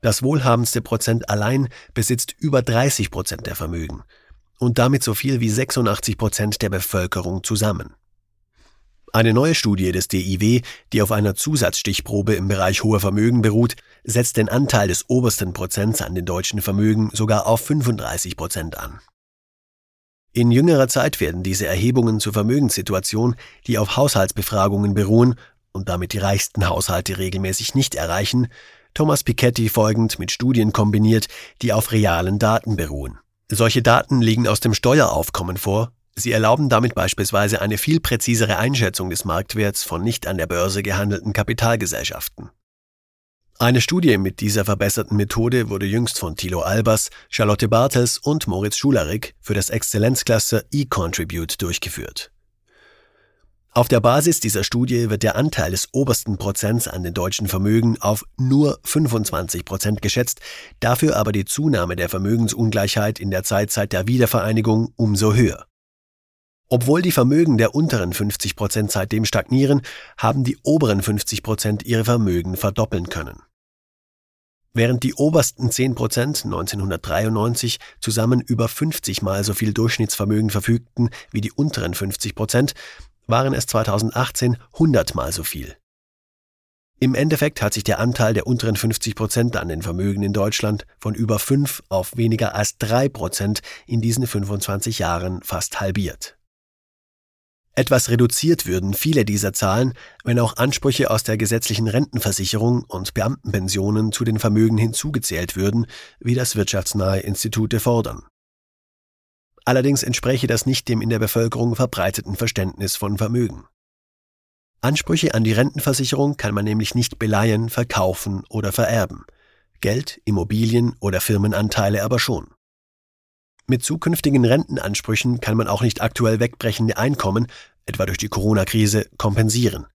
Das wohlhabendste Prozent allein besitzt über 30% der Vermögen und damit so viel wie 86% der Bevölkerung zusammen. Eine neue Studie des DIW, die auf einer Zusatzstichprobe im Bereich hoher Vermögen beruht, setzt den Anteil des obersten Prozents an den deutschen Vermögen sogar auf 35% an. In jüngerer Zeit werden diese Erhebungen zur Vermögenssituation, die auf Haushaltsbefragungen beruhen und damit die reichsten Haushalte regelmäßig nicht erreichen, Thomas Piketty folgend mit Studien kombiniert, die auf realen Daten beruhen. Solche Daten liegen aus dem Steueraufkommen vor. Sie erlauben damit beispielsweise eine viel präzisere Einschätzung des Marktwerts von nicht an der Börse gehandelten Kapitalgesellschaften. Eine Studie mit dieser verbesserten Methode wurde jüngst von Thilo Albers, Charlotte Bartels und Moritz Schularik für das Exzellenzcluster eContribute durchgeführt. Auf der Basis dieser Studie wird der Anteil des obersten Prozents an den deutschen Vermögen auf nur 25% geschätzt, dafür aber die Zunahme der Vermögensungleichheit in der Zeit seit der Wiedervereinigung umso höher. Obwohl die Vermögen der unteren 50% seitdem stagnieren, haben die oberen 50% ihre Vermögen verdoppeln können. Während die obersten 10% 1993 zusammen über 50 Mal so viel Durchschnittsvermögen verfügten wie die unteren 50%, waren es 2018 100 Mal so viel. Im Endeffekt hat sich der Anteil der unteren 50% an den Vermögen in Deutschland von über 5 auf weniger als 3% in diesen 25 Jahren fast halbiert. Etwas reduziert würden viele dieser Zahlen, wenn auch Ansprüche aus der gesetzlichen Rentenversicherung und Beamtenpensionen zu den Vermögen hinzugezählt würden, wie das wirtschaftsnahe Institute fordern. Allerdings entspräche das nicht dem in der Bevölkerung verbreiteten Verständnis von Vermögen. Ansprüche an die Rentenversicherung kann man nämlich nicht beleihen, verkaufen oder vererben. Geld, Immobilien oder Firmenanteile aber schon. Mit zukünftigen Rentenansprüchen kann man auch nicht aktuell wegbrechende Einkommen, etwa durch die Corona-Krise, kompensieren.